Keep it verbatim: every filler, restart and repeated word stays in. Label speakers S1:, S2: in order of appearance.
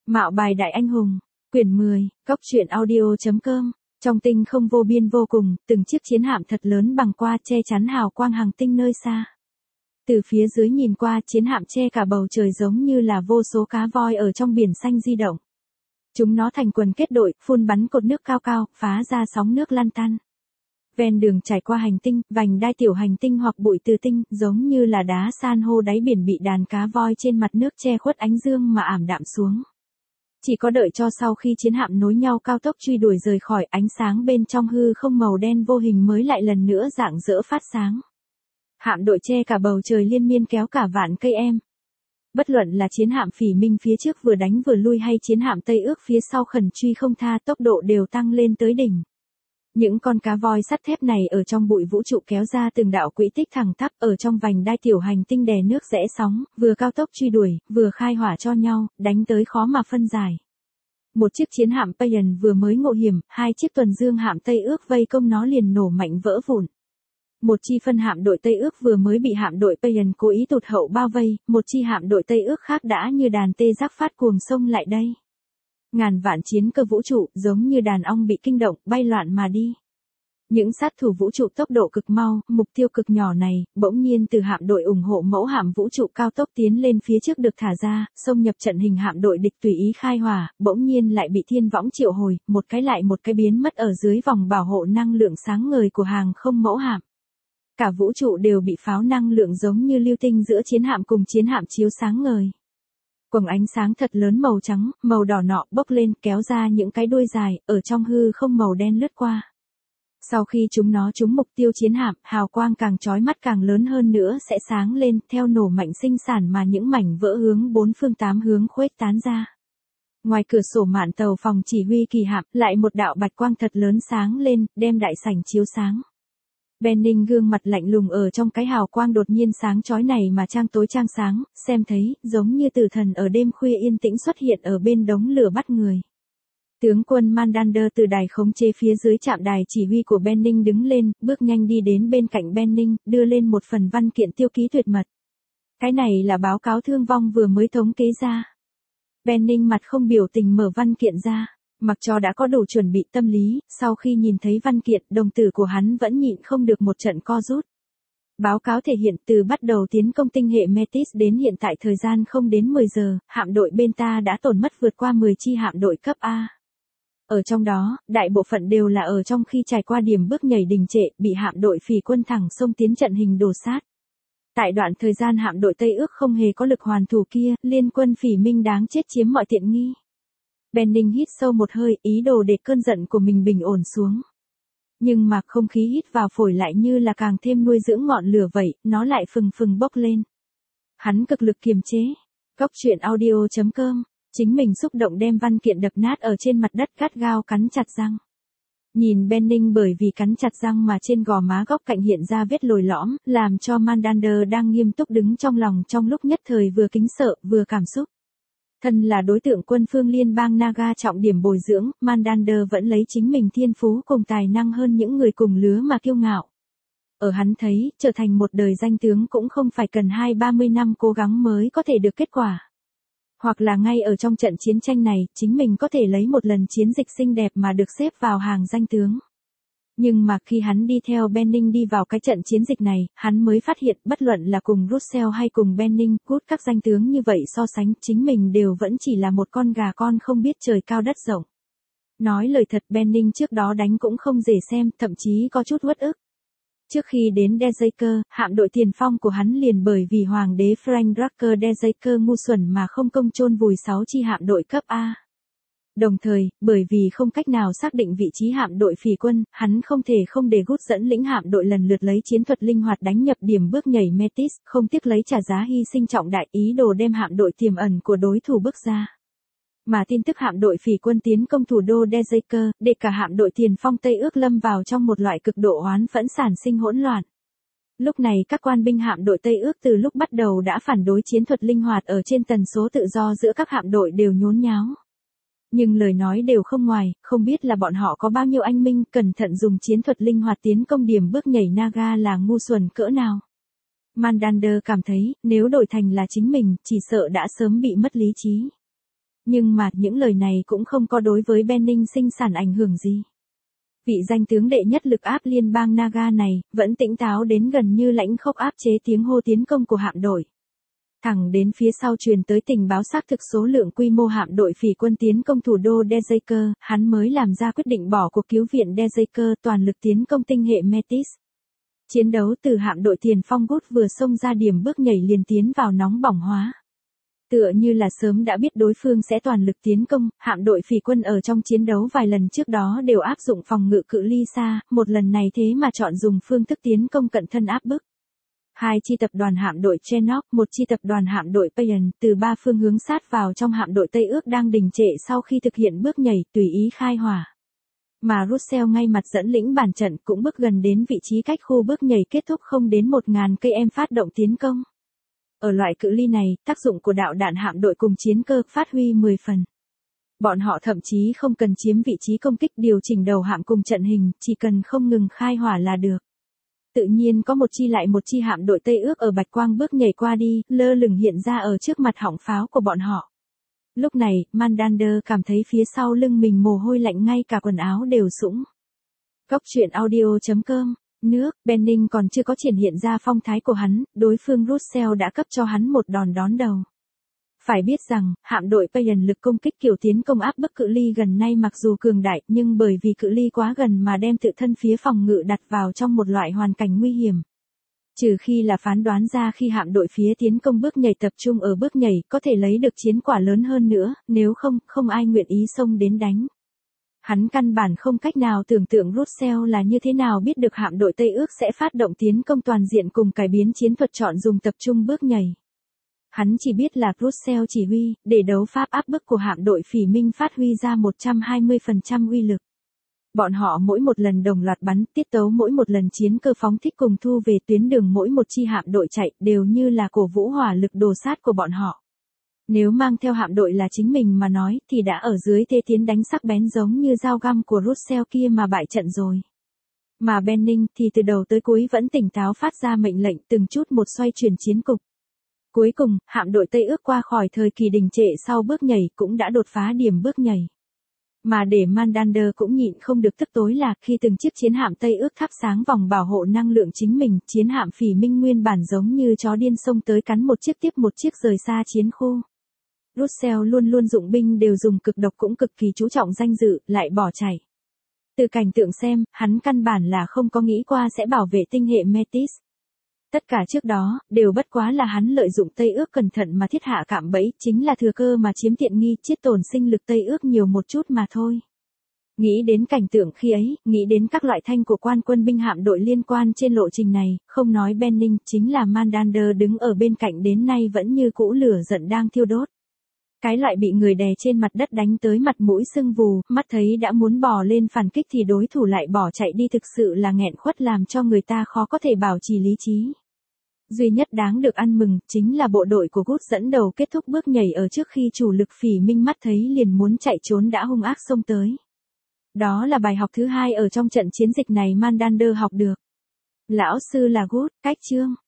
S1: Mạo bài đại anh hùng, quyển mười, cốc truyện audio.com. Trong tinh không vô biên vô cùng, từng chiếc chiến hạm thật lớn bằng qua che chắn hào quang hành tinh nơi xa. Từ phía dưới nhìn qua, chiến hạm che cả bầu trời giống như là vô số cá voi ở trong biển xanh di động. Chúng nó thành quần kết đội, phun bắn cột nước cao cao, phá ra sóng nước lăn tăn. Ven đường trải qua hành tinh, vành đai tiểu hành tinh hoặc bụi từ tinh, giống như là đá san hô đáy biển bị đàn cá voi trên mặt nước che khuất ánh dương mà ảm đạm xuống. Chỉ có đợi cho sau khi chiến hạm nối nhau cao tốc truy đuổi rời khỏi, ánh sáng bên trong hư không màu đen vô hình mới lại lần nữa rạng rỡ phát sáng. Hạm đội che cả bầu trời liên miên kéo cả vạn cây em. Bất luận là chiến hạm Phỉ Minh phía trước vừa đánh vừa lui hay chiến hạm Tây Ước phía sau khẩn truy không tha, tốc độ đều tăng lên tới đỉnh. Những con cá voi sắt thép này ở trong bụi vũ trụ kéo ra từng đạo quỹ tích thẳng tắp, ở trong vành đai tiểu hành tinh đè nước rẽ sóng, vừa cao tốc truy đuổi, vừa khai hỏa cho nhau, đánh tới khó mà phân giải. Một chiếc chiến hạm Payan vừa mới ngộ hiểm, hai chiếc tuần dương hạm Tây Ước vây công nó liền nổ mạnh vỡ vụn. Một chi phân hạm đội Tây Ước vừa mới bị hạm đội Payan cố ý tụt hậu bao vây, một chi hạm đội Tây Ước khác đã như đàn tê giác phát cuồng xông lại đây. Ngàn vạn chiến cơ vũ trụ giống như đàn ong bị kinh động, bay loạn mà đi. Những sát thủ vũ trụ tốc độ cực mau, mục tiêu cực nhỏ này, bỗng nhiên từ hạm đội ủng hộ mẫu hạm vũ trụ cao tốc tiến lên phía trước được thả ra, xông nhập trận hình hạm đội địch tùy ý khai hỏa, bỗng nhiên lại bị thiên võng triệu hồi, một cái lại một cái biến mất ở dưới vòng bảo hộ năng lượng sáng ngời của hàng không mẫu hạm. Cả vũ trụ đều bị pháo năng lượng giống như lưu tinh giữa chiến hạm cùng chiến hạm chiếu sáng ngời. Quầng ánh sáng thật lớn màu trắng, màu đỏ nọ bốc lên kéo ra những cái đuôi dài, ở trong hư không màu đen lướt qua. Sau khi chúng nó trúng mục tiêu chiến hạm, hào quang càng chói mắt càng lớn hơn nữa sẽ sáng lên, theo nổ mạnh sinh sản mà những mảnh vỡ hướng bốn phương tám hướng khuếch tán ra. Ngoài cửa sổ mạn tàu phòng chỉ huy kỳ hạm, lại một đạo bạch quang thật lớn sáng lên, đem đại sảnh chiếu sáng. Benning gương mặt lạnh lùng ở trong cái hào quang đột nhiên sáng chói này mà trang tối trang sáng, xem thấy, giống như tử thần ở đêm khuya yên tĩnh xuất hiện ở bên đống lửa bắt người. Tướng quân Mandander từ đài khống chế phía dưới trạm đài chỉ huy của Benning đứng lên, bước nhanh đi đến bên cạnh Benning, đưa lên một phần văn kiện tiêu ký tuyệt mật. Cái này là báo cáo thương vong vừa mới thống kê ra. Benning mặt không biểu tình mở văn kiện ra. Mặc cho đã có đủ chuẩn bị tâm lý, sau khi nhìn thấy văn kiện, đồng tử của hắn vẫn nhịn không được một trận co rút. Báo cáo thể hiện từ bắt đầu tiến công tinh hệ Metis đến hiện tại thời gian không đến mười giờ, hạm đội bên ta đã tổn mất vượt qua mười chi hạm đội cấp A. Ở trong đó, đại bộ phận đều là ở trong khi trải qua điểm bước nhảy đình trệ, bị hạm đội Phỉ quân thẳng xông tiến trận hình đổ sát. Tại đoạn thời gian hạm đội Tây Ước không hề có lực hoàn thủ kia, liên quân Phỉ Minh đáng chết chiếm mọi tiện nghi. Benning hít sâu một hơi, ý đồ để cơn giận của mình bình ổn xuống. Nhưng mà không khí hít vào phổi lại như là càng thêm nuôi dưỡng ngọn lửa vậy, nó lại phừng phừng bốc lên. Hắn cực lực kiềm chế. Cốc truyện audio.com, chính mình xúc động đem văn kiện đập nát ở trên mặt đất, gắt gao cắn chặt răng. Nhìn Benning bởi vì cắn chặt răng mà trên gò má góc cạnh hiện ra vết lồi lõm, làm cho Mandander đang nghiêm túc đứng trong lòng trong lúc nhất thời vừa kính sợ, vừa cảm xúc. Thân là đối tượng quân phương liên bang Naga trọng điểm bồi dưỡng, Mandander vẫn lấy chính mình thiên phú cùng tài năng hơn những người cùng lứa mà kiêu ngạo. Ở hắn thấy, trở thành một đời danh tướng cũng không phải cần hai ba mươi năm cố gắng mới có thể được kết quả. Hoặc là ngay ở trong trận chiến tranh này, chính mình có thể lấy một lần chiến dịch xinh đẹp mà được xếp vào hàng danh tướng. Nhưng mà khi hắn đi theo Benning đi vào cái trận chiến dịch này, hắn mới phát hiện bất luận là cùng Russell hay cùng Benning, cút các danh tướng như vậy so sánh, chính mình đều vẫn chỉ là một con gà con không biết trời cao đất rộng. Nói lời thật, Benning trước đó đánh cũng không dễ xem, thậm chí có chút uất ức. Trước khi đến Dejaker, hạm đội tiền phong của hắn liền bởi vì hoàng đế Frank Drucker Dejaker ngu xuẩn mà không công chôn vùi sáu chi hạm đội cấp A. Đồng thời, bởi vì không cách nào xác định vị trí hạm đội Phỉ quân, hắn không thể không để Good dẫn lĩnh hạm đội lần lượt lấy chiến thuật linh hoạt đánh nhập điểm bước nhảy Metis, không tiếc lấy trả giá hy sinh trọng đại, ý đồ đem hạm đội tiềm ẩn của đối thủ bước ra. Mà tin tức hạm đội Phỉ quân tiến công thủ đô Dejaker, để cả hạm đội tiền phong Tây Ước lâm vào trong một loại cực độ oán phẫn sản sinh hỗn loạn. Lúc này các quan binh hạm đội Tây Ước từ lúc bắt đầu đã phản đối chiến thuật linh hoạt ở trên tần số tự do giữa các hạm đội đều nhốn nháo. Nhưng lời nói đều không ngoài, không biết là bọn họ có bao nhiêu anh minh, cẩn thận dùng chiến thuật linh hoạt tiến công điểm bước nhảy Naga là ngu xuẩn cỡ nào. Mandander cảm thấy, nếu đổi thành là chính mình, chỉ sợ đã sớm bị mất lý trí. Nhưng mà, những lời này cũng không có đối với Benning sinh sản ảnh hưởng gì. Vị danh tướng đệ nhất lực áp liên bang Naga này, vẫn tỉnh táo đến gần như lãnh khốc áp chế tiếng hô tiến công của hạm đội. Thẳng đến phía sau truyền tới tình báo xác thực số lượng quy mô hạm đội phỉ quân tiến công thủ đô Dejaker, hắn mới làm ra quyết định bỏ cuộc cứu viện Dejaker toàn lực tiến công tinh hệ Metis. Chiến đấu từ hạm đội tiền phong Good vừa xông ra điểm bước nhảy liền tiến vào nóng bỏng hóa. Tựa như là sớm đã biết đối phương sẽ toàn lực tiến công, hạm đội phỉ quân ở trong chiến đấu vài lần trước đó đều áp dụng phòng ngự cự ly xa, một lần này thế mà chọn dùng phương thức tiến công cận thân áp bức. Hai chi tập đoàn hạm đội Chenock, một chi tập đoàn hạm đội Payan, từ ba phương hướng sát vào trong hạm đội Tây Ước đang đình trệ sau khi thực hiện bước nhảy tùy ý khai hỏa. Mà Russell ngay mặt dẫn lĩnh bản trận cũng bước gần đến vị trí cách khu bước nhảy kết thúc không đến một nghìn cây em phát động tiến công. Ở loại cự ly này, tác dụng của đạo đạn hạm đội cùng chiến cơ phát huy mười phần. Bọn họ thậm chí không cần chiếm vị trí công kích điều chỉnh đầu hạm cùng trận hình, chỉ cần không ngừng khai hỏa là được. Tự nhiên có một chi lại một chi hạm đội Tây Ước ở bạch quang bước nhảy qua đi, lơ lửng hiện ra ở trước mặt họng pháo của bọn họ. Lúc này, Mandander cảm thấy phía sau lưng mình mồ hôi lạnh ngay cả quần áo đều sũng. Góc truyện audio chấm com, nước, Benning còn chưa có triển hiện ra phong thái của hắn, đối phương Russell đã cấp cho hắn một đòn đón đầu. Phải biết rằng, hạm đội Payan lực công kích kiểu tiến công áp bức cự ly gần nay mặc dù cường đại, nhưng bởi vì cự ly quá gần mà đem tự thân phía phòng ngự đặt vào trong một loại hoàn cảnh nguy hiểm. Trừ khi là phán đoán ra khi hạm đội phía tiến công bước nhảy tập trung ở bước nhảy có thể lấy được chiến quả lớn hơn nữa, nếu không, không ai nguyện ý xông đến đánh. Hắn căn bản không cách nào tưởng tượng Russell là như thế nào biết được hạm đội Tây Ước sẽ phát động tiến công toàn diện cùng cải biến chiến thuật chọn dùng tập trung bước nhảy. Hắn chỉ biết là Russell chỉ huy, để đấu pháp áp bức của hạm đội phỉ Minh phát huy ra một trăm hai mươi phần trăm uy lực. Bọn họ mỗi một lần đồng loạt bắn, tiết tấu mỗi một lần chiến cơ phóng thích cùng thu về tuyến đường mỗi một chi hạm đội chạy đều như là cổ vũ hỏa lực đồ sát của bọn họ. Nếu mang theo hạm đội là chính mình mà nói thì đã ở dưới thế tiến đánh sắc bén giống như dao găm của Russell kia mà bại trận rồi. Mà Benning thì từ đầu tới cuối vẫn tỉnh táo phát ra mệnh lệnh từng chút một xoay chuyển chiến cục. Cuối cùng, hạm đội Tây Ước qua khỏi thời kỳ đình trệ sau bước nhảy cũng đã đột phá điểm bước nhảy. Mà để Mandander cũng nhịn không được tức tối là khi từng chiếc chiến hạm Tây Ước thắp sáng vòng bảo hộ năng lượng chính mình, chiến hạm phỉ Minh nguyên bản giống như chó điên xông tới cắn một chiếc tiếp một chiếc rời xa chiến khu. Russell luôn luôn dụng binh đều dùng cực độc cũng cực kỳ chú trọng danh dự, lại bỏ chạy. Từ cảnh tượng xem, hắn căn bản là không có nghĩ qua sẽ bảo vệ tinh hệ Metis. Tất cả trước đó, đều bất quá là hắn lợi dụng Tây Ước cẩn thận mà thiết hạ cạm bẫy, chính là thừa cơ mà chiếm tiện nghi, chiết tổn sinh lực Tây Ước nhiều một chút mà thôi. Nghĩ đến cảnh tượng khi ấy, nghĩ đến các loại thanh của quan quân binh hạm đội liên quan trên lộ trình này, không nói Benning, chính là Mandander đứng ở bên cạnh đến nay vẫn như cũ lửa giận đang thiêu đốt. Cái loại bị người đè trên mặt đất đánh tới mặt mũi sưng vù, mắt thấy đã muốn bò lên phản kích thì đối thủ lại bỏ chạy đi thực sự là nghẹn khuất làm cho người ta khó có thể bảo trì lý trí. Duy nhất đáng được ăn mừng, chính là bộ đội của Good dẫn đầu kết thúc bước nhảy ở trước khi chủ lực phỉ Minh mắt thấy liền muốn chạy trốn đã hung ác xông tới. Đó là bài học thứ hai ở trong trận chiến dịch này Mandander học được. Lão sư là Good, cách chương.